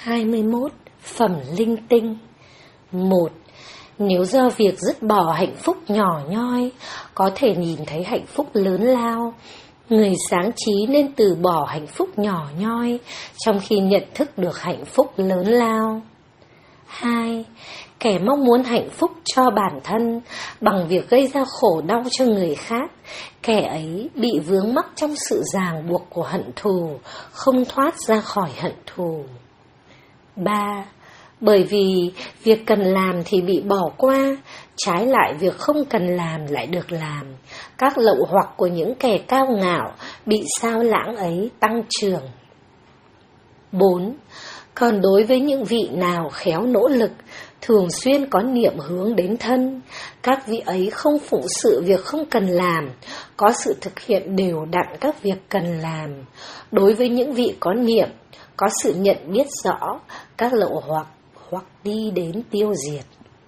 21. Phẩm linh tinh. 1. Nếu do việc dứt bỏ hạnh phúc nhỏ nhoi, có thể nhìn thấy hạnh phúc lớn lao, người sáng trí nên từ bỏ hạnh phúc nhỏ nhoi trong khi nhận thức được hạnh phúc lớn lao. 2. Kẻ mong muốn hạnh phúc cho bản thân bằng việc gây ra khổ đau cho người khác, kẻ ấy bị vướng mắc trong sự ràng buộc của hận thù, không thoát ra khỏi hận thù. 3. Bởi vì việc cần làm thì bị bỏ qua, trái lại việc không cần làm lại được làm. Các lậu hoặc của những kẻ cao ngạo bị sao lãng ấy tăng trưởng. 4. Còn đối với những vị nào khéo nỗ lực, thường xuyên có niệm hướng đến thân, các vị ấy không phụng sự việc không cần làm, có sự thực hiện đều đặn các việc cần làm. Đối với những vị có niệm, có sự nhận biết rõ, các lậu hoặc đi đến tiêu diệt.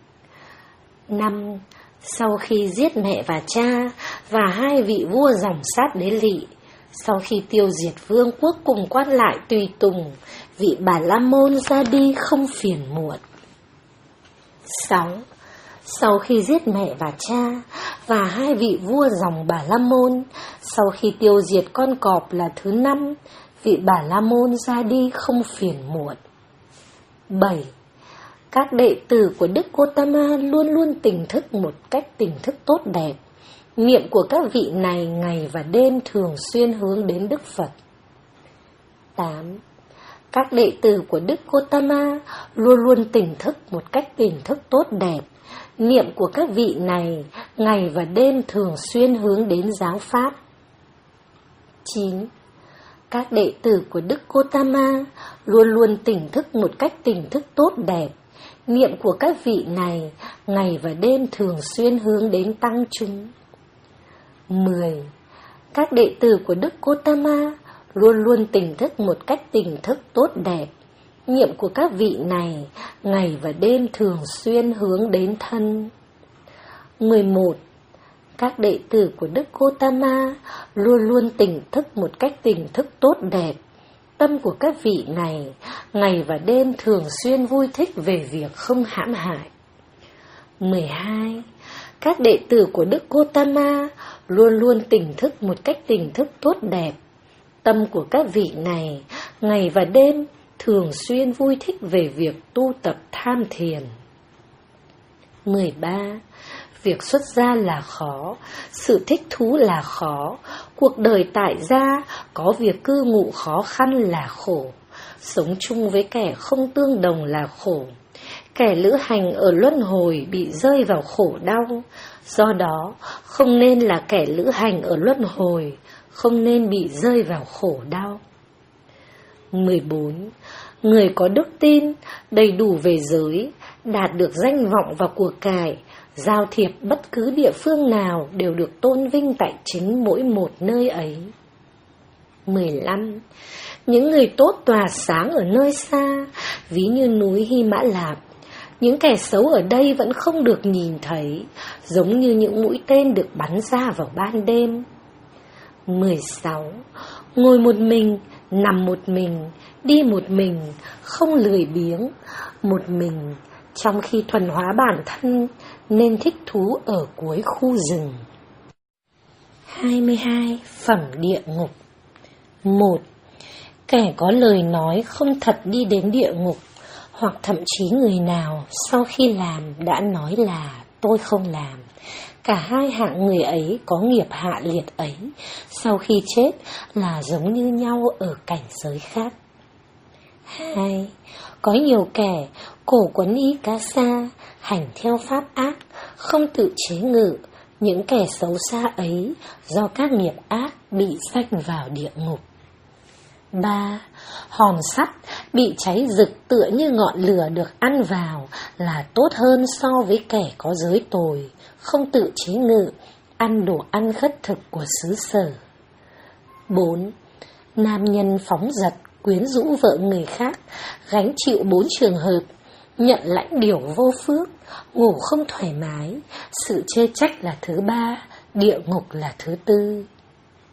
5. Sau khi giết mẹ và cha và hai vị vua dòng sát đế lỵ, sau khi tiêu diệt vương quốc cùng quan lại tùy tùng, vị Bà La Môn ra đi không phiền muộn. 6. Sau khi giết mẹ và cha và hai vị vua dòng Bà La Môn, sau khi tiêu diệt con cọp là thứ 5, vị Bà La Môn ra đi không phiền muộn. 7. Các đệ tử của Đức Gotama luôn luôn tỉnh thức một cách tỉnh thức tốt đẹp. Niệm của các vị này ngày và đêm thường xuyên hướng đến Đức Phật. 8. Các đệ tử của Đức Gotama luôn luôn tỉnh thức một cách tỉnh thức tốt đẹp. Niệm của các vị này ngày và đêm thường xuyên hướng đến giáo pháp. 9. Các đệ tử của Đức Gotama luôn luôn tỉnh thức một cách tỉnh thức tốt đẹp. Niệm của các vị này ngày và đêm thường xuyên hướng đến tăng chúng. 10. Các đệ tử của Đức Gotama luôn luôn tỉnh thức một cách tỉnh thức tốt đẹp. Niệm của các vị này ngày và đêm thường xuyên hướng đến thân. 11. Các đệ tử của Đức Gotama luôn luôn tỉnh thức một cách tỉnh thức tốt đẹp. Tâm của các vị này ngày và đêm thường xuyên vui thích về việc không hãm hại. 12. Các đệ tử của Đức Gotama luôn luôn tỉnh thức một cách tỉnh thức tốt đẹp. Tâm của các vị này ngày và đêm thường xuyên vui thích về việc tu tập tham thiền. 13. Việc xuất gia là khó, sự thích thú là khó, cuộc đời tại gia có việc cư ngụ khó khăn là khổ, sống chung với kẻ không tương đồng là khổ, kẻ lữ hành ở luân hồi bị rơi vào khổ đau, do đó không nên là kẻ lữ hành ở luân hồi, không nên bị rơi vào khổ đau. 14. Người có đức tin, đầy đủ về giới, đạt được danh vọng và của cải, giao thiệp bất cứ địa phương nào đều được tôn vinh tại chính mỗi một nơi ấy. 15. Những người tốt tỏa sáng ở nơi xa, ví như núi Hy Mã Lạp. Những kẻ xấu ở đây vẫn không được nhìn thấy, giống như những mũi tên được bắn ra vào ban đêm. 16. Ngồi một mình, nằm một mình, đi một mình, không lười biếng, một mình, trong khi thuần hóa bản thân, nên thích thú ở cuối khu rừng. 22. Phẩm địa ngục. 1. Kẻ có lời nói không thật đi đến địa ngục, hoặc thậm chí người nào sau khi làm đã nói là tôi không làm. Cả hai hạng người ấy có nghiệp hạ liệt ấy, sau khi chết là giống như nhau ở cảnh giới khác. 2. Có nhiều kẻ cổ quấn y cá sa, hành theo pháp ác, không tự chế ngự. Những kẻ xấu xa ấy do các nghiệp ác bị xách vào địa ngục. 3. Hòn sắt bị cháy rực tựa như ngọn lửa được ăn vào là tốt hơn so với kẻ có giới tồi, không tự chế ngự, ăn đồ ăn khất thực của xứ sở. 4. Nam nhân phóng dật, quyến rũ vợ người khác, gánh chịu 4 trường hợp: nhận lãnh điều vô phước, ngủ không thoải mái, sự chê trách là thứ 3, địa ngục là thứ 4.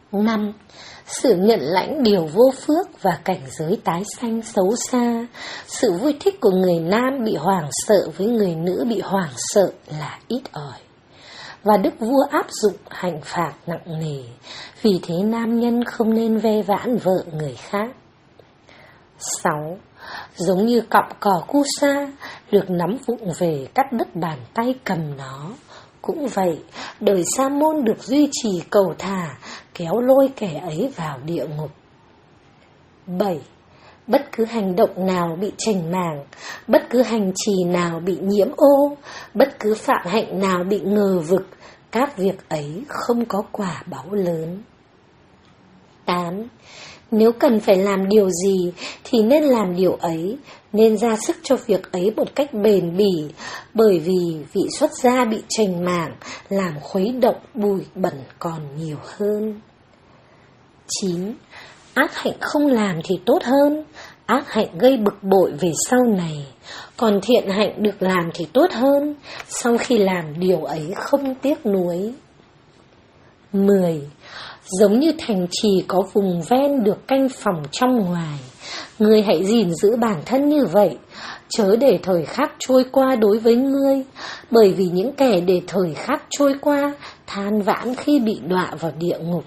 5. Sự nhận lãnh điều vô phước và cảnh giới tái sanh xấu xa. Sự vui thích của người nam bị hoảng sợ với người nữ bị hoảng sợ là ít ỏi. Và đức vua áp dụng hành phạt nặng nề, vì thế nam nhân không nên ve vãn vợ người khác. 6. Giống như cọng cỏ cu sa được nắm vụng về cắt đứt bàn tay cầm nó, cũng vậy, đời sa môn được duy trì cầu thả, kéo lôi kẻ ấy vào địa ngục. 7. Bất cứ hành động nào bị chành mảng, bất cứ hành trì nào bị nhiễm ô, bất cứ phạm hạnh nào bị ngờ vực, các việc ấy không có quả báu lớn. 8. Nếu cần phải làm điều gì thì nên làm điều ấy, nên ra sức cho việc ấy một cách bền bỉ, bởi vì vị xuất gia bị chành mảng làm khuấy động bụi bẩn còn nhiều hơn. 9. Ác hạnh không làm thì tốt hơn, ác hạnh gây bực bội về sau này, còn thiện hạnh được làm thì tốt hơn, sau khi làm điều ấy không tiếc nuối. 10. Giống như thành trì có vùng ven được canh phòng trong ngoài, ngươi hãy gìn giữ bản thân như vậy, chớ để thời khắc trôi qua đối với ngươi, bởi vì những kẻ để thời khắc trôi qua than vãn khi bị đọa vào địa ngục.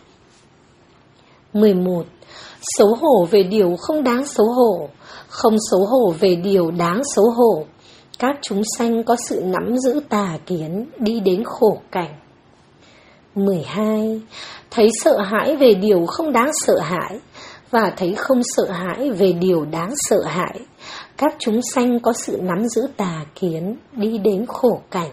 11. Xấu hổ về điều không đáng xấu hổ, không xấu hổ về điều đáng xấu hổ. Các chúng sanh có sự nắm giữ tà kiến, đi đến khổ cảnh. 12. Thấy sợ hãi về điều không đáng sợ hãi, và thấy không sợ hãi về điều đáng sợ hãi. Các chúng sanh có sự nắm giữ tà kiến, đi đến khổ cảnh.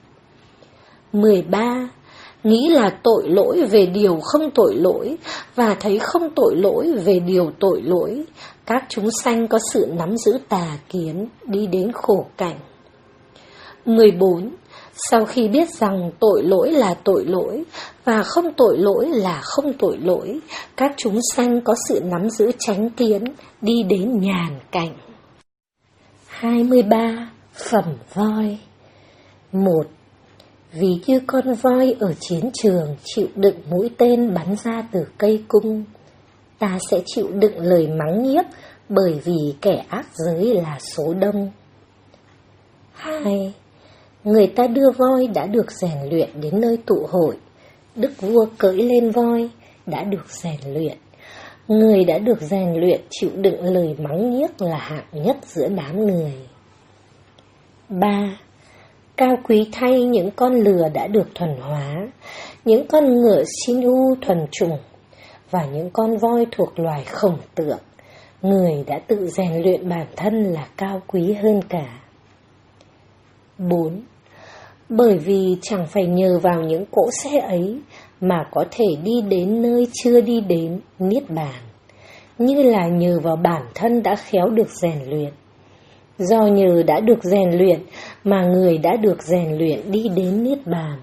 13. Nghĩ là tội lỗi về điều không tội lỗi, và thấy không tội lỗi về điều tội lỗi. Các chúng sanh có sự nắm giữ tà kiến, đi đến khổ cảnh. 14. Sau khi biết rằng tội lỗi là tội lỗi, và không tội lỗi là không tội lỗi, các chúng sanh có sự nắm giữ chánh kiến, đi đến nhàn cảnh. 23. Phẩm voi. 1. Ví như con voi ở chiến trường chịu đựng mũi tên bắn ra từ cây cung, ta sẽ chịu đựng lời mắng nhiếc, bởi vì kẻ ác giới là số đông. 2. Người ta đưa voi đã được rèn luyện đến nơi tụ hội. Đức vua cưỡi lên voi đã được rèn luyện. Người đã được rèn luyện chịu đựng lời mắng nhiếc là hạng nhất giữa đám người. 3. Cao quý thay những con lừa đã được thuần hóa, những con ngựa Sinu thuần chủng, và những con voi thuộc loài khổng tượng. Người đã tự rèn luyện bản thân là cao quý hơn cả. 4. Bởi vì chẳng phải nhờ vào những cỗ xe ấy mà có thể đi đến nơi chưa đi đến, Niết Bàn, như là nhờ vào bản thân đã khéo được rèn luyện. Do nhờ đã được rèn luyện mà người đã được rèn luyện đi đến Niết Bàn.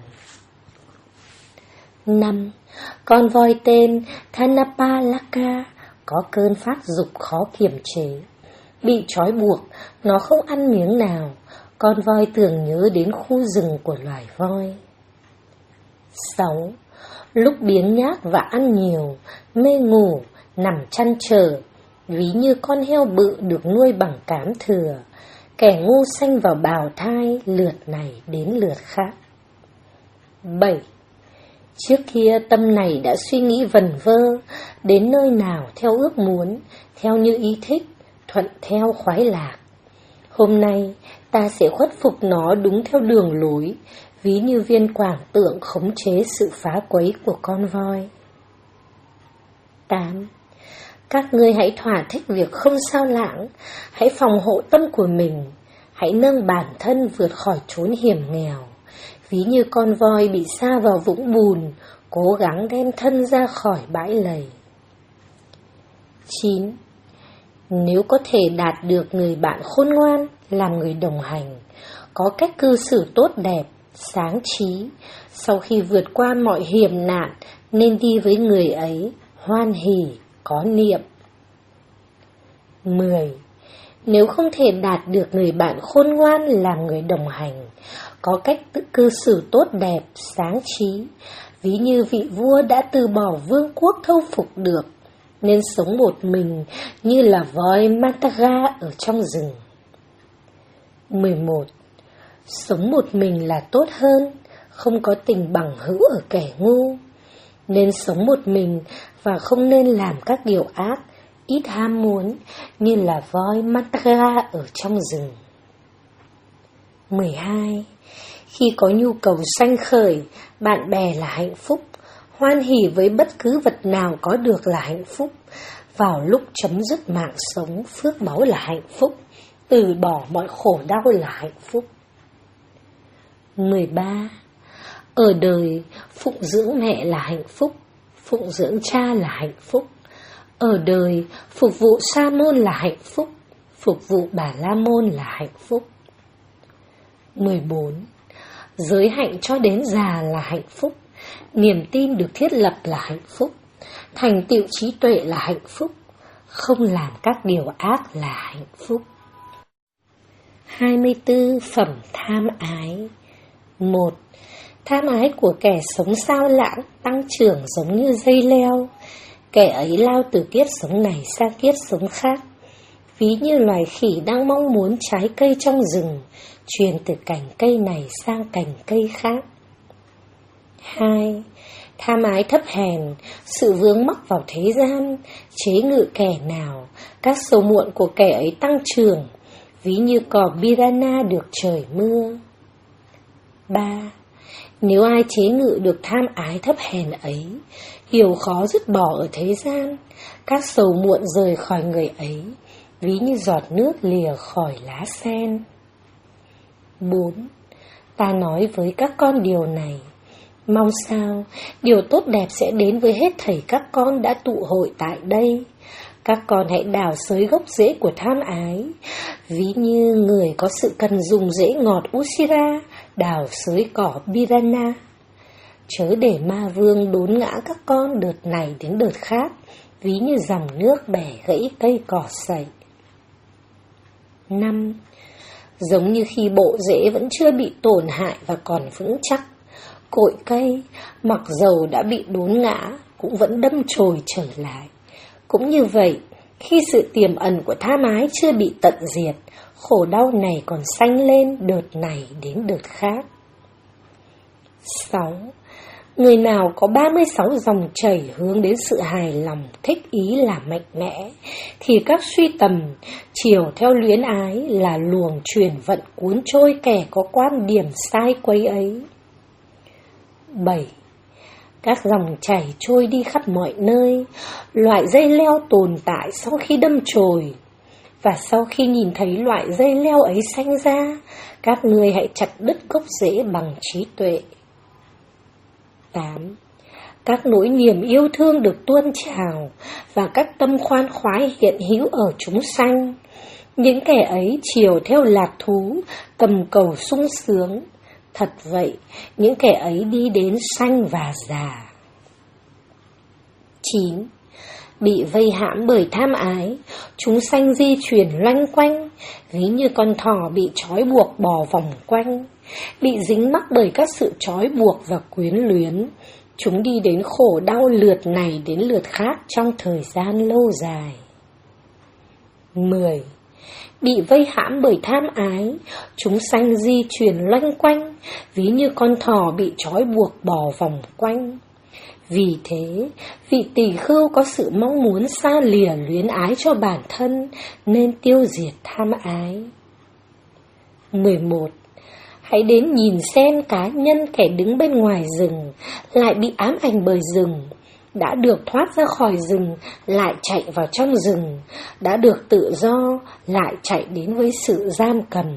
5. Con voi tên Thanapalaka có cơn phát dục khó kiềm chế. Bị trói buộc, nó không ăn miếng nào. Con voi tưởng nhớ đến khu rừng của loài voi. 6. Lúc biếng nhác và ăn nhiều, mê ngủ, nằm chăn trở, ví như con heo bự được nuôi bằng cám thừa, kẻ ngu sanh vào bào thai, lượt này đến lượt khác. 7. Trước kia tâm này đã suy nghĩ vẩn vơ, đến nơi nào theo ước muốn, theo như ý thích, thuận theo khoái lạc. Hôm nay ta sẽ khuất phục nó đúng theo đường lối, ví như viên quảng tượng khống chế sự phá quấy của con voi. 8. Các ngươi hãy thỏa thích việc không sao lãng, hãy phòng hộ tâm của mình, hãy nâng bản thân vượt khỏi chốn hiểm nghèo, ví như con voi bị sa vào vũng bùn, cố gắng đem thân ra khỏi bãi lầy. 9. Nếu có thể đạt được người bạn khôn ngoan, làm người đồng hành, có cách cư xử tốt đẹp, sáng trí, sau khi vượt qua mọi hiểm nạn, nên đi với người ấy, hoan hỉ, có niệm. 10. Nếu không thể đạt được người bạn khôn ngoan làm người đồng hành, có cách tự cư xử tốt đẹp, sáng trí, ví như vị vua đã từ bỏ vương quốc thâu phục được, nên sống một mình như là voi Mataga ở trong rừng. 11. Sống một mình là tốt hơn, không có tình bằng hữu ở kẻ ngu. Nên sống một mình và không nên làm các điều ác, ít ham muốn như là voi Mataga ở trong rừng. 12. Khi có nhu cầu sanh khởi, bạn bè là hạnh phúc, hoan hỉ với bất cứ vật nào có được là hạnh phúc. Vào lúc chấm dứt mạng sống, phước báu là hạnh phúc, từ bỏ mọi khổ đau là hạnh phúc. 13. Ở đời, phụng dưỡng mẹ là hạnh phúc, phụng dưỡng cha là hạnh phúc. Ở đời, phục vụ sa môn là hạnh phúc, phục vụ bà la môn là hạnh phúc. 14. Giới hạnh cho đến già là hạnh phúc, niềm tin được thiết lập là hạnh phúc, thành tựu trí tuệ là hạnh phúc, không làm các điều ác là hạnh phúc. 24. Phẩm tham ái. 1. Tham ái của kẻ sống sao lãng, tăng trưởng giống như dây leo. Kẻ ấy lao từ kiếp sống này sang kiếp sống khác, ví như loài khỉ đang mong muốn trái cây trong rừng, truyền từ cành cây này sang cành cây khác. 2. Tham ái thấp hèn, sự vướng mắc vào thế gian, chế ngự kẻ nào, các sầu muộn của kẻ ấy tăng trưởng, ví như cỏ piranha được trời mưa. 3. Nếu ai chế ngự được tham ái thấp hèn ấy, hiểu khó dứt bỏ ở thế gian, các sầu muộn rời khỏi người ấy, ví như giọt nước lìa khỏi lá sen. 4. Ta nói với các con điều này, mong sao điều tốt đẹp sẽ đến với hết thảy các con đã tụ hội tại đây. Các con hãy đào xới gốc rễ của tham ái, ví như người có sự cần dùng rễ ngọt Usira đào xới cỏ piranha. Chớ để ma vương đốn ngã các con đợt này đến đợt khác, ví như dòng nước bẻ gãy cây cỏ sậy. 5. Giống như khi bộ rễ vẫn chưa bị tổn hại và còn vững chắc, cội cây, mặc dầu đã bị đốn ngã, cũng vẫn đâm chồi trở lại. Cũng như vậy, khi sự tiềm ẩn của tham ái chưa bị tận diệt, khổ đau này còn sanh lên đợt này đến đợt khác. 6. Người nào có 36 dòng chảy hướng đến sự hài lòng, thích ý là mạnh mẽ, thì các suy tầm, chiều theo luyến ái là luồng truyền vận cuốn trôi kẻ có quan điểm sai quấy ấy. 7. Các dòng chảy trôi đi khắp mọi nơi, loại dây leo tồn tại sau khi đâm chồi. Và sau khi nhìn thấy loại dây leo ấy sanh ra, các ngươi hãy chặt đứt gốc rễ bằng trí tuệ. 8. Các nỗi niềm yêu thương được tuôn trào và các tâm khoan khoái hiện hữu ở chúng sanh. Những kẻ ấy chiều theo lạc thú, cầm cầu sung sướng. Thật vậy, những kẻ ấy đi đến sanh và già. 9. Bị vây hãm bởi tham ái, chúng sanh di chuyển loanh quanh, ví như con thỏ bị trói buộc bò vòng quanh. Bị dính mắc bởi các sự trói buộc và quyến luyến, chúng đi đến khổ đau lượt này đến lượt khác trong thời gian lâu dài. 10. Bị vây hãm bởi tham ái, chúng sanh di chuyển loanh quanh, ví như con thỏ bị trói buộc bò vòng quanh. Vì thế, vị tỳ khưu có sự mong muốn xa lìa luyến ái cho bản thân, nên tiêu diệt tham ái. 11. Hãy đến nhìn xem cá nhân kẻ đứng bên ngoài rừng, lại bị ám ảnh bởi rừng, đã được thoát ra khỏi rừng, lại chạy vào trong rừng, đã được tự do, lại chạy đến với sự giam cầm.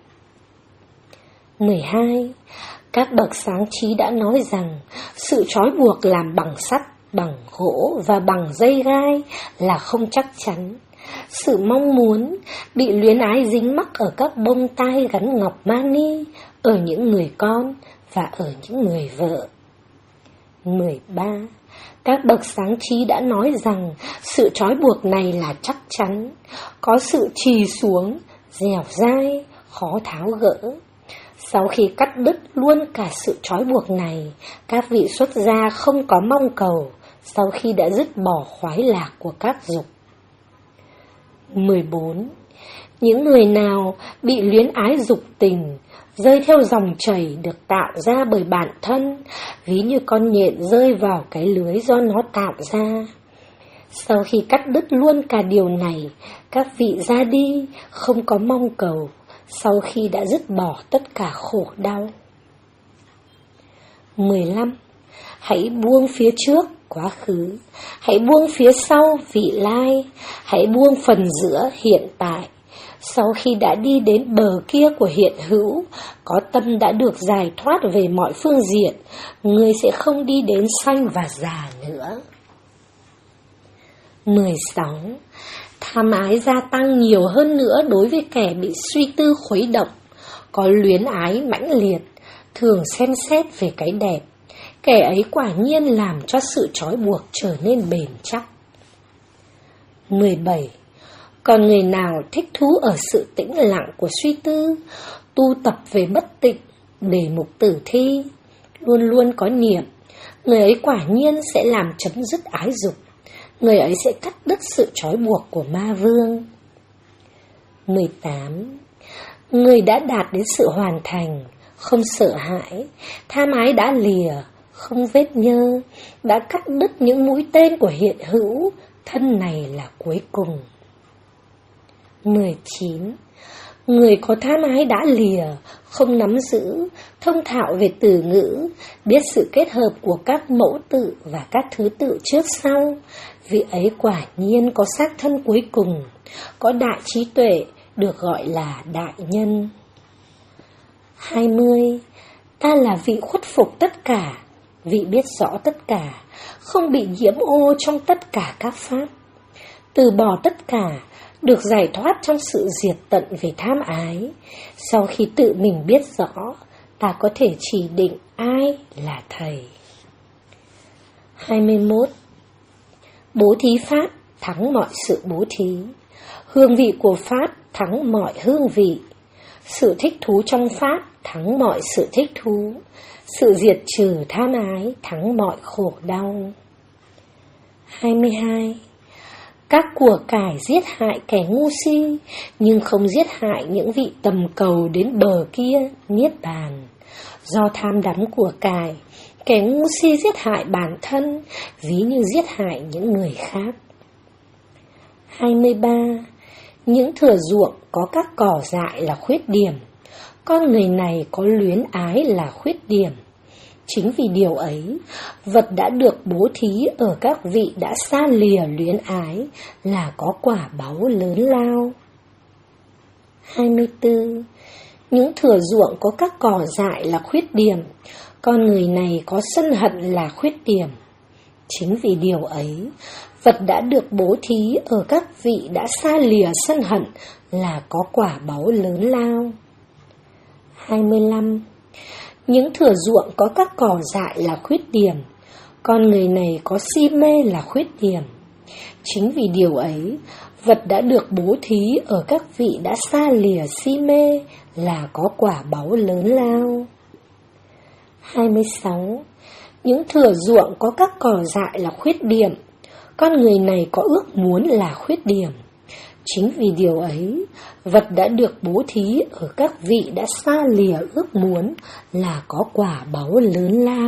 12. Các bậc sáng trí đã nói rằng, sự trói buộc làm bằng sắt, bằng gỗ và bằng dây gai là không chắc chắn. Sự mong muốn, bị luyến ái dính mắc ở các bông tai gắn ngọc mani, ở những người con và ở những người vợ. 13. Các bậc sáng trí đã nói rằng sự trói buộc này là chắc chắn, có sự trì xuống, dẻo dai, khó tháo gỡ. Sau khi cắt đứt luôn cả sự trói buộc này, các vị xuất gia không có mong cầu sau khi đã dứt bỏ khoái lạc của các dục. 14. Những người nào bị luyến ái dục tình, rơi theo dòng chảy được tạo ra bởi bản thân, ví như con nhện rơi vào cái lưới do nó tạo ra. Sau khi cắt đứt luôn cả điều này, các vị ra đi không có mong cầu sau khi đã dứt bỏ tất cả khổ đau. 15. Hãy buông phía trước quá khứ, hãy buông phía sau vị lai, hãy buông phần giữa hiện tại. Sau khi đã đi đến bờ kia của hiện hữu, có tâm đã được giải thoát về mọi phương diện, người sẽ không đi đến sanh và già nữa. 16. Tham ái gia tăng nhiều hơn nữa đối với kẻ bị suy tư khuấy động, có luyến ái mãnh liệt, thường xem xét về cái đẹp. Kẻ ấy quả nhiên làm cho sự trói buộc trở nên bền chắc. 17. Còn người nào thích thú ở sự tĩnh lặng của suy tư, tu tập về bất tịnh, đề mục tử thi, luôn luôn có niệm, người ấy quả nhiên sẽ làm chấm dứt ái dục. Người ấy sẽ cắt đứt sự trói buộc của ma vương. 18. Người đã đạt đến sự hoàn thành, không sợ hãi, tham ái đã lìa, không vết nhơ, đã cắt đứt những mũi tên của hiện hữu, thân này là cuối cùng. 19. Người có tham ái đã lìa, không nắm giữ, thông thạo về từ ngữ, biết sự kết hợp của các mẫu tự và các thứ tự trước sau, vị ấy quả nhiên có xác thân cuối cùng, có đại trí tuệ, được gọi là đại nhân. 20. Ta là vị khuất phục tất cả, vị biết rõ tất cả, không bị nhiễm ô trong tất cả các pháp, từ bỏ tất cả, được giải thoát trong sự diệt tận về tham ái. Sau khi tự mình biết rõ, ta có thể chỉ định ai là thầy. 21. Bố thí pháp thắng mọi sự bố thí, hương vị của pháp thắng mọi hương vị, sự thích thú trong pháp thắng mọi sự thích thú, sự diệt trừ tham ái thắng mọi khổ đau. 22. Các của cải giết hại kẻ ngu si, nhưng không giết hại những vị tầm cầu đến bờ kia niết bàn. Do tham đắm của cải, kẻ ngu si giết hại bản thân, ví như giết hại những người khác. 23. Những thửa ruộng có các cỏ dại là khuyết điểm, con người này có luyến ái là khuyết điểm. Chính vì điều ấy, vật đã được bố thí ở các vị đã xa lìa luyến ái là có quả báu lớn lao. 24. Những thửa ruộng có các cỏ dại là khuyết điểm, con người này có sân hận là khuyết điểm. Chính vì điều ấy, vật đã được bố thí ở các vị đã xa lìa sân hận là có quả báu lớn lao. 25. Những thửa ruộng có các cỏ dại là khuyết điểm, con người này có si mê là khuyết điểm. Chính vì điều ấy, vật đã được bố thí ở các vị đã xa lìa si mê là có quả báu lớn lao. 26. Những thửa ruộng có các cỏ dại là khuyết điểm, con người này có ước muốn là khuyết điểm. Chính vì điều ấy, vật đã được bố thí ở các vị đã xa lìa ước muốn là có quả báu lớn lao.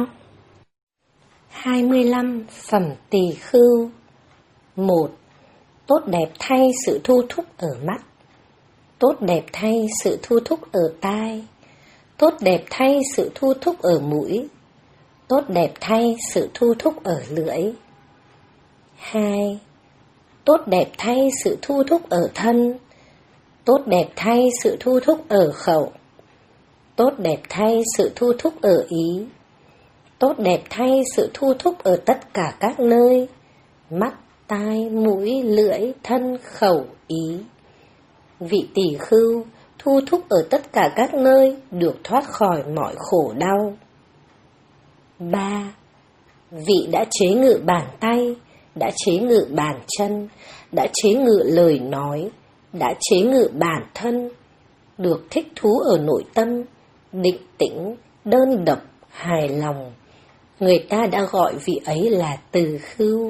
25. Phẩm tỳ khưu. 1. Tốt đẹp thay sự thu thúc ở mắt, tốt đẹp thay sự thu thúc ở tai, tốt đẹp thay sự thu thúc ở mũi, tốt đẹp thay sự thu thúc ở lưỡi. 2. Tốt đẹp thay sự thu thúc ở thân, tốt đẹp thay sự thu thúc ở khẩu, tốt đẹp thay sự thu thúc ở ý, tốt đẹp thay sự thu thúc ở tất cả các nơi, mắt, tai, mũi, lưỡi, thân, khẩu, ý. Vị tỷ khưu thu thúc ở tất cả các nơi được thoát khỏi mọi khổ đau. 3. Vị đã chế ngự bàn tay, đã chế ngự bàn chân, đã chế ngự lời nói, đã chế ngự bản thân, được thích thú ở nội tâm, định tĩnh, đơn độc, hài lòng. Người ta đã gọi vị ấy là từ khưu.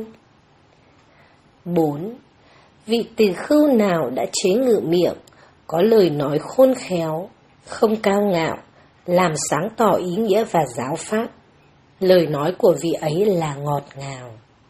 4. Vị từ khưu nào đã chế ngự miệng, có lời nói khôn khéo, không cao ngạo, làm sáng tỏ ý nghĩa và giáo pháp. Lời nói của vị ấy là ngọt ngào.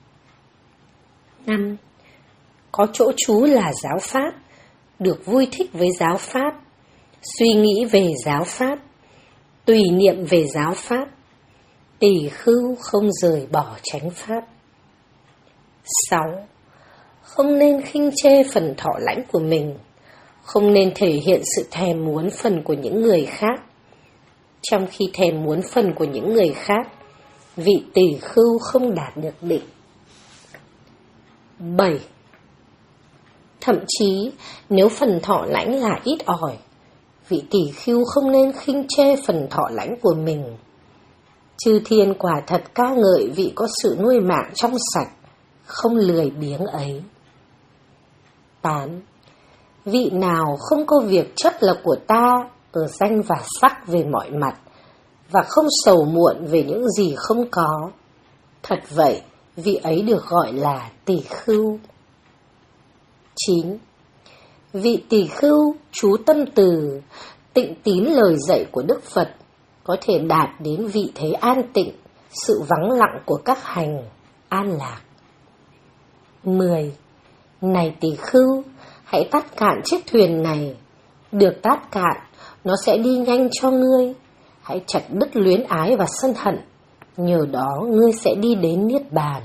5. Có chỗ trú là giáo pháp, được vui thích với giáo pháp, suy nghĩ về giáo pháp, tùy niệm về giáo pháp. Tỳ khưu không rời bỏ chánh pháp. 6. Không nên khinh chê phần thọ lãnh của mình, không nên thể hiện sự thèm muốn phần của những người khác. Trong khi thèm muốn phần của những người khác, vị tỳ khưu không đạt được định. 7. Thậm chí, nếu phần thọ lãnh là ít ỏi, vị tỳ khưu không nên khinh chê phần thọ lãnh của mình. Chư thiên quả thật ca ngợi vị có sự nuôi mạng trong sạch, không lười biếng ấy. 8. Vị nào không có việc chấp là của ta ở danh và sắc về mọi mặt, và không sầu muộn về những gì không có, thật vậy, vị ấy được gọi là tỳ khưu. 9. Vị tỳ khưu trú tâm từ, tịnh tín lời dạy của Đức Phật, có thể đạt đến vị thế an tịnh, sự vắng lặng của các hành, an lạc. 10. Này tỳ khưu, hãy tát cạn chiếc thuyền này. Được tát cạn, nó sẽ đi nhanh cho ngươi. Hãy chặt đứt luyến ái và sân hận, nhờ đó ngươi sẽ đi đến niết bàn.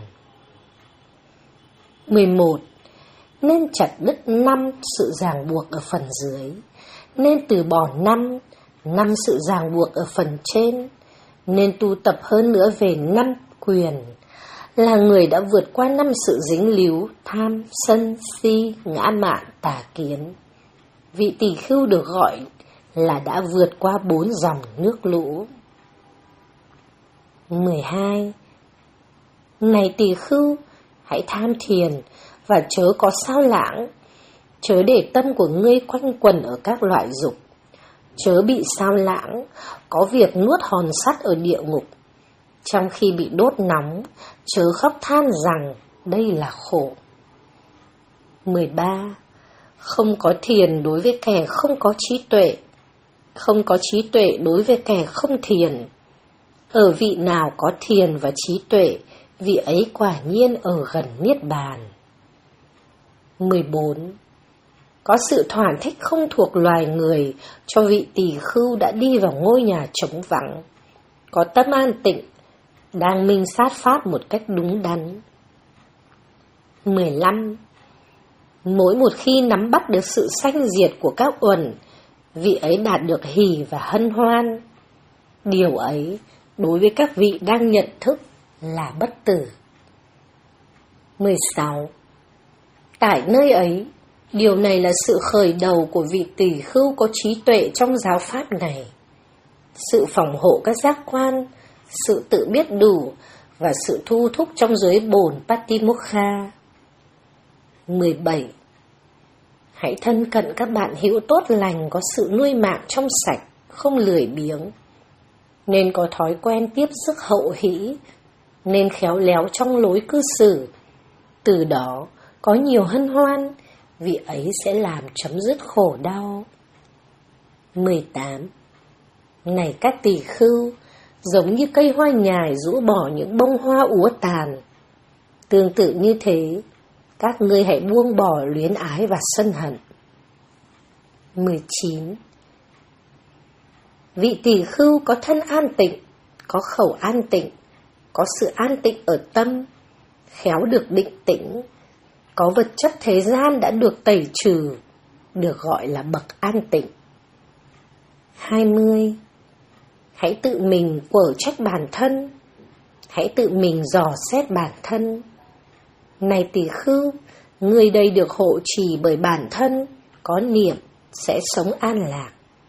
11. Nên chặt đứt 5 sự ràng buộc ở phần dưới, nên từ bỏ 5 sự ràng buộc ở phần trên, nên tu tập hơn nữa về 5 quyền, là người đã vượt qua 5 sự dính líu, tham, sân, si, ngã mạn, tà kiến. Vị tỳ khưu được gọi là đã vượt qua 4 dòng nước lũ. 12. Này tỳ khưu, hãy tham thiền và chớ có sao lãng, chớ để tâm của ngươi quanh quẩn ở các loại dục, chớ bị sao lãng, có việc nuốt hòn sắt ở địa ngục. Trong khi bị đốt nóng, chớ khóc than rằng đây là khổ. 13. Không có thiền đối với kẻ không có trí tuệ, không có trí tuệ đối với kẻ không thiền. Ở vị nào có thiền và trí tuệ, vị ấy quả nhiên ở gần niết bàn. 14. Có sự thỏa thích không thuộc loài người cho vị tỳ khưu đã đi vào ngôi nhà trống vắng, có tâm an tịnh, đang minh sát pháp một cách đúng đắn. 15. Mỗi một khi nắm bắt được sự sanh diệt của các uẩn, vị ấy đạt được hỷ và hân hoan. Điều ấy đối với các vị đang nhận thức là bất tử. 16. Tại nơi ấy, điều này là sự khởi đầu của vị tỳ khưu có trí tuệ trong giáo pháp này. Sự phòng hộ các giác quan, sự tự biết đủ và sự thu thúc trong giới bổn Patimokha. 17. Hãy thân cận các bạn hữu tốt lành có sự nuôi mạng trong sạch, không lười biếng. Nên có thói quen tiếp sức hậu hĩ, nên khéo léo trong lối cư xử. Từ đó có nhiều hân hoan, vị ấy sẽ làm chấm dứt khổ đau. 18. Này các tỳ khưu, giống như cây hoa nhài rũ bỏ những bông hoa úa tàn, tương tự như thế, các ngươi hãy buông bỏ luyến ái và sân hận. 19. Vị tỳ khưu có thân an tịnh, có khẩu an tịnh, có sự an tịnh ở tâm, khéo được định tĩnh, có vật chất thế gian đã được tẩy trừ, được gọi là bậc an tịnh. 20. Hãy tự mình quở trách bản thân, hãy tự mình dò xét bản thân. Này tỳ khưu, người đây được hộ trì bởi bản thân, có niệm, sẽ sống an lạc.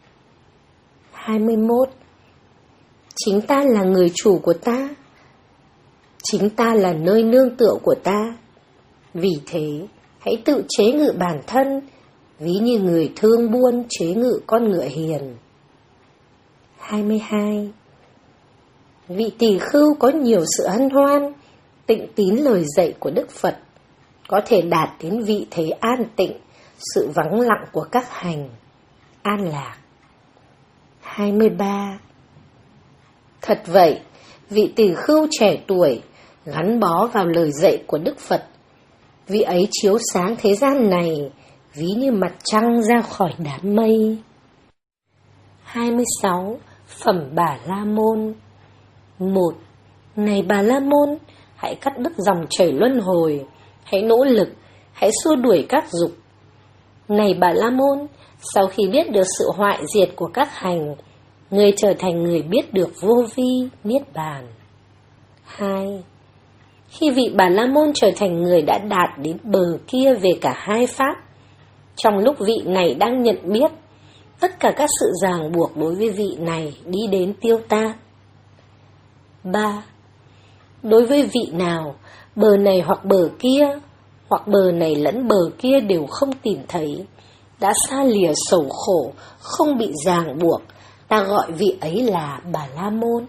21. Chính ta là người chủ của ta, chính ta là nơi nương tựa của ta. Vì thế, hãy tự chế ngự bản thân, ví như người thương buôn chế ngự con ngựa hiền. 22. Vị tỳ khưu có nhiều sự hân hoan, tịnh tín lời dạy của Đức Phật, có thể đạt đến vị thế an tịnh, sự vắng lặng của các hành, an lạc. 23. Thật vậy, vị tỳ khưu trẻ tuổi gắn bó vào lời dạy của Đức Phật, vị ấy chiếu sáng thế gian này, ví như mặt trăng ra khỏi đám mây. 26. Phẩm Bà La Môn. 1. Này Bà La Môn, hãy cắt đứt dòng chảy luân hồi, hãy nỗ lực, hãy xua đuổi các dục. Này Bà La Môn, sau khi biết được sự hoại diệt của các hành, ngươi trở thành người biết được vô vi, niết bàn. 2. Khi vị Bà La Môn trở thành người đã đạt đến bờ kia về cả hai pháp, trong lúc vị này đang nhận biết, tất cả các sự ràng buộc đối với vị này đi đến tiêu tan. 3. Đối với vị nào, bờ này hoặc bờ kia, hoặc bờ này lẫn bờ kia đều không tìm thấy, đã xa lìa sầu khổ, không bị ràng buộc, ta gọi vị ấy là Bà La Môn.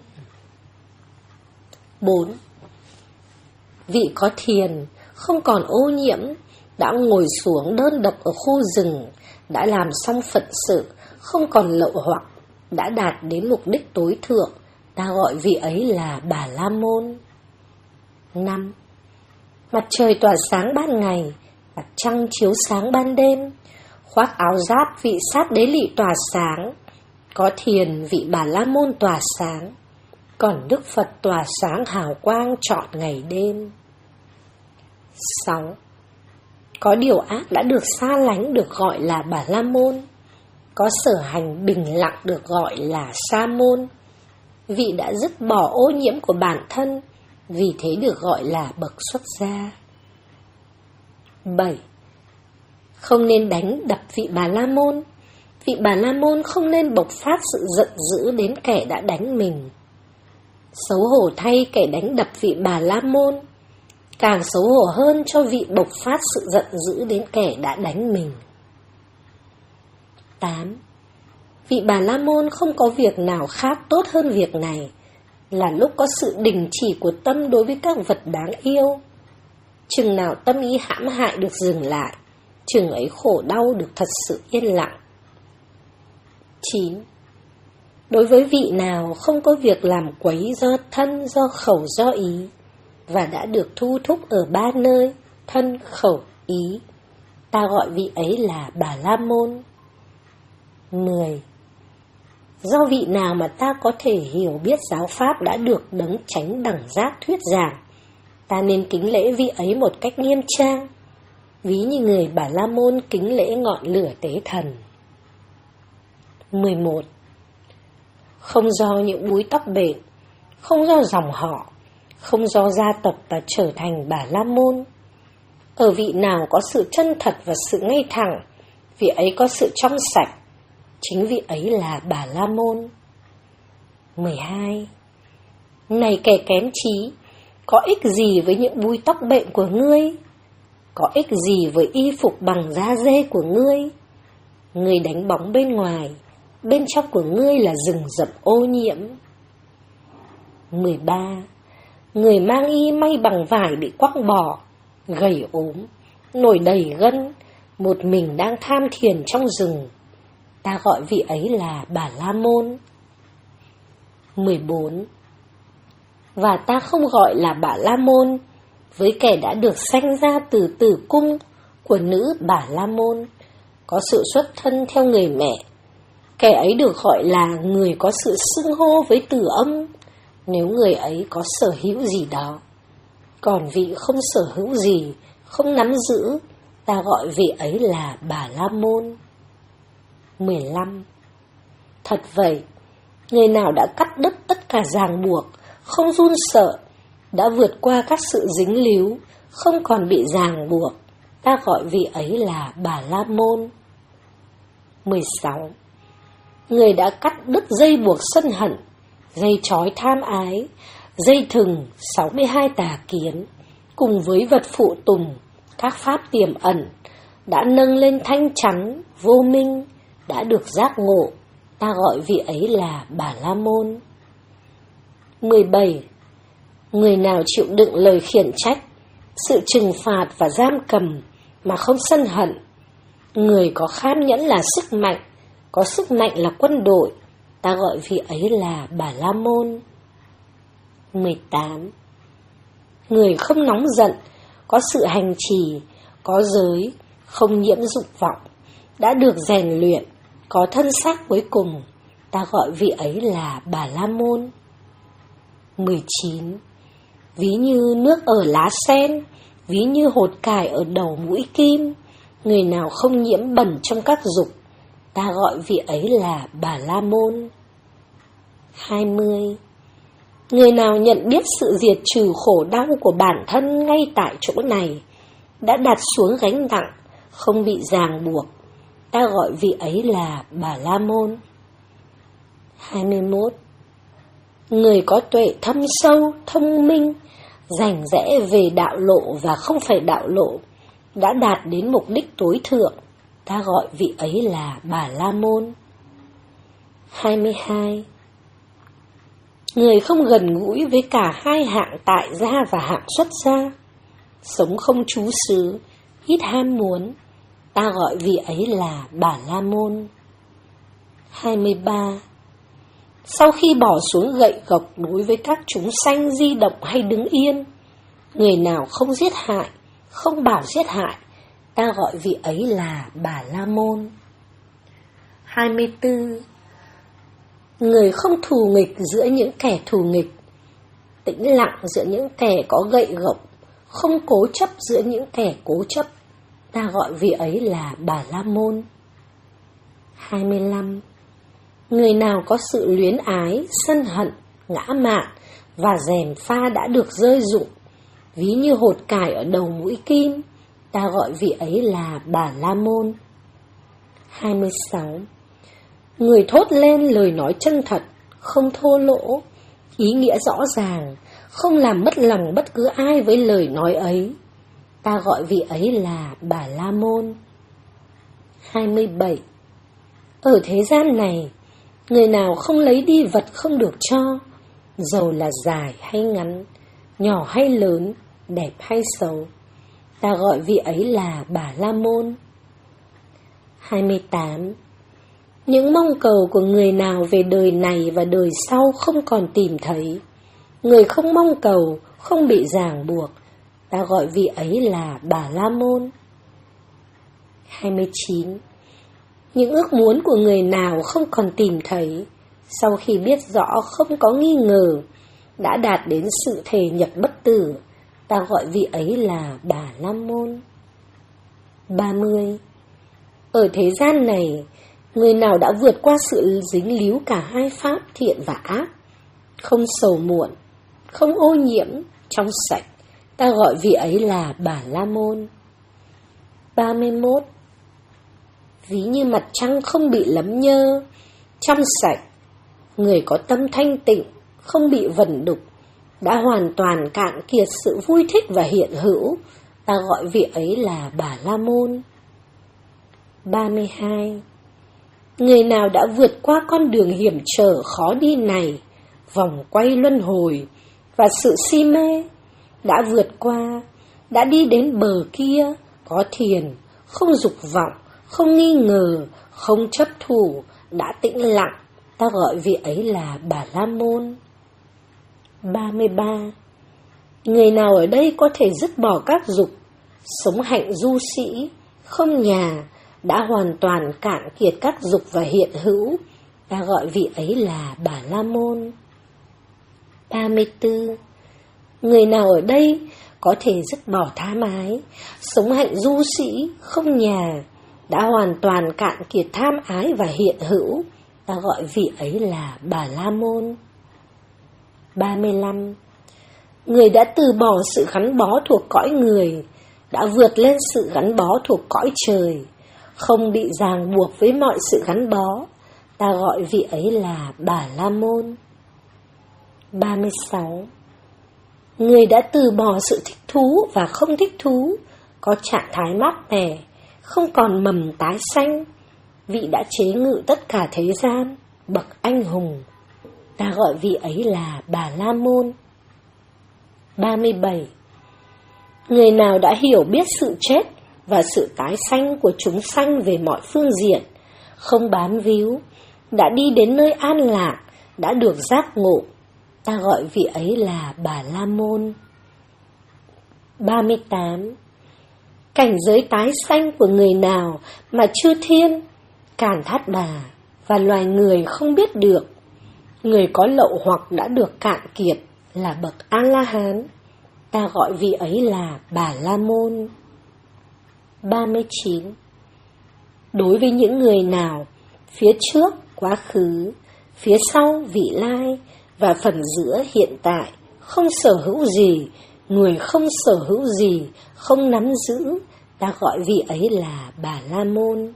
4. Vị có thiền, không còn ô nhiễm, đã ngồi xuống đơn độc ở khu rừng, đã làm xong phận sự, không còn lậu hoặc, đã đạt đến mục đích tối thượng, ta gọi vị ấy là Bà La Môn. 5. Mặt trời tỏa sáng ban ngày, mặt trăng chiếu sáng ban đêm, khoác áo giáp vị sát đế lị tỏa sáng, có thiền vị Bà La Môn tỏa sáng, còn Đức Phật tỏa sáng hào quang trọn ngày đêm. 6. Có điều ác đã được xa lánh được gọi là Bà La Môn, có sở hành bình lặng được gọi là Sa Môn. Vị đã dứt bỏ ô nhiễm của bản thân, vì thế được gọi là bậc xuất gia. 7. Không nên đánh đập vị Bà La Môn. Vị Bà La Môn không nên bộc phát sự giận dữ đến kẻ đã đánh mình. Xấu hổ thay kẻ đánh đập vị Bà La Môn, càng xấu hổ hơn cho vị bộc phát sự giận dữ đến kẻ đã đánh mình. 8. Vị Bà La Môn không có việc nào khác tốt hơn việc này, là lúc có sự đình chỉ của tâm đối với các vật đáng yêu. Chừng nào tâm ý hãm hại được dừng lại, chừng ấy khổ đau được thật sự yên lặng. 9. Đối với vị nào không có việc làm quấy do thân, do khẩu, do ý, và đã được thu thúc ở ba nơi, thân, khẩu, ý, ta gọi vị ấy là Bà La Môn. 10. Do vị nào mà ta có thể hiểu biết giáo pháp đã được đấng chánh đẳng giác thuyết giảng, ta nên kính lễ vị ấy một cách nghiêm trang, ví như người Bà La Môn kính lễ ngọn lửa tế thần. 11. Không do những búi tóc bện, không do dòng họ, không do gia tộc ta trở thành Bà La Môn. Ở vị nào có sự chân thật và sự ngay thẳng, vị ấy có sự trong sạch, chính vị ấy là Bà La Môn. 12. Này kẻ kém trí, có ích gì với những búi tóc bện của ngươi? Có ích gì với y phục bằng da dê của ngươi? Ngươi đánh bóng bên ngoài, bên trong của ngươi là rừng rậm ô nhiễm. 13. Người mang y may bằng vải bị quăng bỏ, gầy ốm, nổi đầy gân, một mình đang tham thiền trong rừng, ta gọi vị ấy là Bà La Môn. 14. Và ta không gọi là Bà La Môn với kẻ đã được sanh ra từ tử cung của nữ Bà La Môn, có sự xuất thân theo người mẹ. Kẻ ấy được gọi là người có sự xưng hô với tử âm, nếu người ấy có sở hữu gì đó. Còn vị không sở hữu gì, không nắm giữ, ta gọi vị ấy là Bà La Môn. 15. Thật vậy, người nào đã cắt đứt tất cả ràng buộc, không run sợ, đã vượt qua các sự dính líu, không còn bị ràng buộc, ta gọi vị ấy là Bà La Môn. 16. Người đã cắt đứt dây buộc sân hận, dây trói tham ái, dây thừng 62 tà kiến, cùng với vật phụ tùng, các pháp tiềm ẩn, đã nâng lên thanh chắn, vô minh, đã được giác ngộ, ta gọi vị ấy là Bà La Môn. 17. Người nào chịu đựng lời khiển trách, sự trừng phạt và giam cầm mà không sân hận, người có kham nhẫn là sức mạnh, có sức mạnh là quân đội, ta gọi vị ấy là Bà La Môn. 18. Người không nóng giận, có sự hành trì, có giới, không nhiễm dục vọng, đã được rèn luyện, có thân xác cuối cùng, ta gọi vị ấy là Bà La Môn. 19. Ví như nước ở lá sen, ví như hột cải ở đầu mũi kim, người nào không nhiễm bẩn trong các dục, ta gọi vị ấy là Bà La Môn. 20. Người nào nhận biết sự diệt trừ khổ đau của bản thân ngay tại chỗ này, đã đặt xuống gánh nặng, không bị ràng buộc, ta gọi vị ấy là Bà La Môn. 21. Người có tuệ thâm sâu, thông minh, rành rẽ về đạo lộ và không phải đạo lộ, đã đạt đến mục đích tối thượng, ta gọi vị ấy là Bà La Môn. 22. Người không gần gũi với cả hai hạng tại gia và hạng xuất gia, sống không trú xứ, ít ham muốn, ta gọi vị ấy là Bà La Môn. 23. Sau khi bỏ xuống gậy gộc đối với các chúng sanh di động hay đứng yên, người nào không giết hại, không bảo giết hại, ta gọi vị ấy là Bà La Môn. 24. Người không thù nghịch giữa những kẻ thù nghịch, tĩnh lặng giữa những kẻ có gậy gộc, không cố chấp giữa những kẻ cố chấp, ta gọi vị ấy là Bà La Môn. 25. Người nào có sự luyến ái, sân hận, ngã mạn và gièm pha đã được rơi rụng, ví như hột cải ở đầu mũi kim, ta gọi vị ấy là Bà La Môn. 26. Người thốt lên lời nói chân thật, không thô lỗ, ý nghĩa rõ ràng, không làm mất lòng bất cứ ai với lời nói ấy, ta gọi vị ấy là Bà La Môn. 27. Ở thế gian này, người nào không lấy đi vật không được cho, dầu là dài hay ngắn, nhỏ hay lớn, đẹp hay xấu, ta gọi vị ấy là Bà La Môn. 28. Những mong cầu của người nào về đời này và đời sau không còn tìm thấy, người không mong cầu, không bị ràng buộc, ta gọi vị ấy là Bà La Môn. 29. Những ước muốn của người nào không còn tìm thấy, sau khi biết rõ không có nghi ngờ, đã đạt đến sự thề nhập bất tử, ta gọi vị ấy là Bà La Môn. 30. Ở thế gian này, người nào đã vượt qua sự dính líu cả hai pháp thiện và ác, không sầu muộn, không ô nhiễm, trong sạch, ta gọi vị ấy là Bà La Môn. 31. Ví như mặt trăng không bị lấm nhơ, trong sạch, người có tâm thanh tịnh, không bị vẩn đục, đã hoàn toàn cạn kiệt sự vui thích và hiện hữu, ta gọi vị ấy là Bà La Môn. 32. Người nào đã vượt qua con đường hiểm trở khó đi này, vòng quay luân hồi và sự si mê, đã vượt qua, đã đi đến bờ kia, có thiền, không dục vọng, không nghi ngờ, không chấp thủ, đã tĩnh lặng, ta gọi vị ấy là Bà La Môn. 33. Người nào ở đây có thể dứt bỏ các dục, sống hạnh du sĩ, không nhà, đã hoàn toàn cạn kiệt các dục và hiện hữu, ta gọi vị ấy là Bà La Môn. 34. Người nào ở đây có thể dứt bỏ tham ái, sống hạnh du sĩ, không nhà, đã hoàn toàn cạn kiệt tham ái và hiện hữu, ta gọi vị ấy là Bà La Môn. 35. Người đã từ bỏ sự gắn bó thuộc cõi người, đã vượt lên sự gắn bó thuộc cõi trời, không bị ràng buộc với mọi sự gắn bó, ta gọi vị ấy là Bà La Môn. 36. Người đã từ bỏ sự thích thú và không thích thú, có trạng thái mát mẻ, không còn mầm tái xanh, vị đã chế ngự tất cả thế gian, bậc anh hùng. Ta gọi vị ấy là Bà La Môn. 37. Người nào đã hiểu biết sự chết và sự tái sanh của chúng sanh về mọi phương diện, không bám víu, đã đi đến nơi an lạc, đã được giác ngộ, ta gọi vị ấy là Bà La Môn. 38. Cảnh giới tái sanh của người nào mà chư thiên, Càn Thát Bà và loài người không biết được, người có lậu hoặc đã được cạn kiệt là bậc A-la-hán, ta gọi vị ấy là Bà La Môn. 39. Đối với những người nào phía trước quá khứ, phía sau vị lai và phần giữa hiện tại không sở hữu gì, người không sở hữu gì, không nắm giữ, ta gọi vị ấy là Bà La Môn.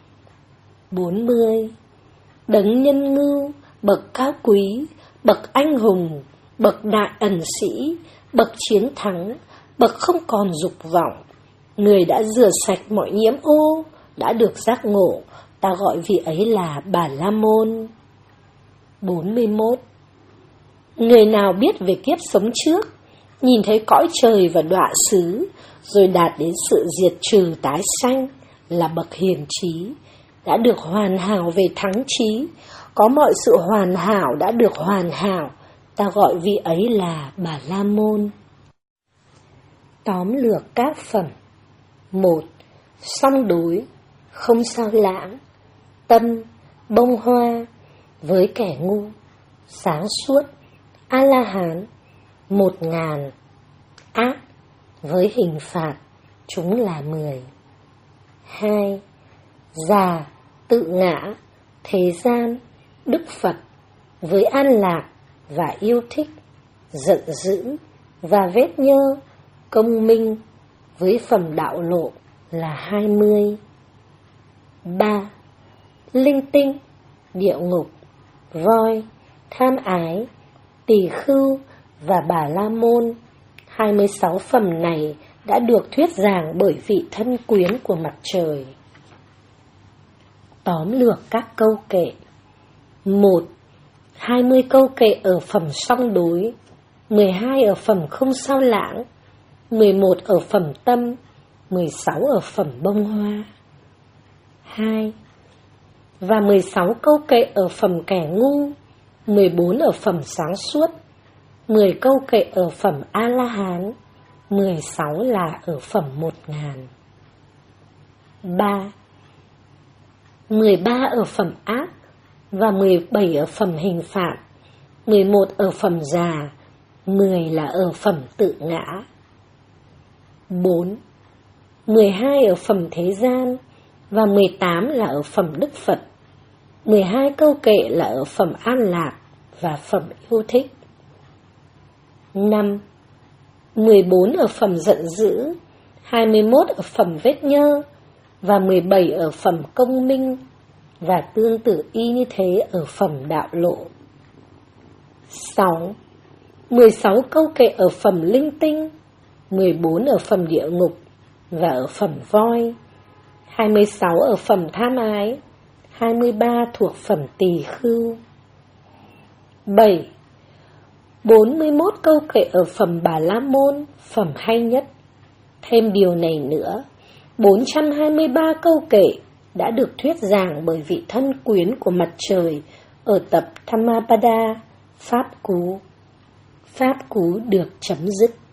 40. Đấng nhân ngưu, bậc cao quý, bậc anh hùng, bậc đại ẩn sĩ, bậc chiến thắng, bậc không còn dục vọng, người đã rửa sạch mọi nhiễm ô, đã được giác ngộ, ta gọi vị ấy là Bà La Môn. 41. Người nào biết về kiếp sống trước, nhìn thấy cõi trời và đọa xứ, rồi đạt đến sự diệt trừ tái sanh, là bậc hiền trí, đã được hoàn hảo về thắng trí, có mọi sự hoàn hảo đã được hoàn hảo, ta gọi vị ấy là Bà La Môn. Tóm lược các phẩm. 1. Song đối, không sao lãng, tâm, bông hoa, với kẻ ngu, sáng suốt, A-la-hán, 1000, ác, với hình phạt, chúng là 10. 2. Già, tự ngã, thế gian, Đức Phật, với an lạc và yêu thích, giận dữ và vết nhơ, công minh, với phẩm đạo lộ là 20. 3. Linh tinh, địa ngục, voi, tham ái, tỳ khưu và Bà La Môn. 26 phẩm này đã được thuyết giảng bởi vị thân quyến của mặt trời. Tóm lược các câu kệ. 1. 20 câu kệ ở phẩm song đối, 12 ở phẩm không sao lãng, 11 ở phẩm tâm, 16 ở phẩm bông hoa. 2. Và 16 câu kệ ở phẩm kẻ ngu, 14 ở phẩm sáng suốt, 10 câu kệ ở phẩm A-la-hán, 16 là ở phẩm 1000. 3. 13 ở phẩm ác và 17 ở phẩm hình phạt, 11 ở phẩm già, 10 là ở phẩm tự ngã. 4. 12 ở phẩm thế gian và 18 là ở phẩm Đức Phật, 12 câu kệ là ở phẩm an lạc và phẩm yêu thích. 5. 14 ở phẩm giận dữ, 21 ở phẩm vết nhơ và 17 ở phẩm công minh, và tương tự y như thế ở phẩm đạo lộ. 6. 16 câu kệ ở phẩm linh tinh, 14 ở phẩm địa ngục và ở phẩm voi, 26 ở phẩm tham ái, 23 thuộc phẩm tỳ khưu. 7. 41 câu kệ ở phẩm Bà La Môn, phẩm hay nhất. Thêm điều này nữa, 423 câu kệ đã được thuyết giảng bởi vị thân quyến của mặt trời ở tập Thammapada, Pháp Cú. Pháp Cú được chấm dứt.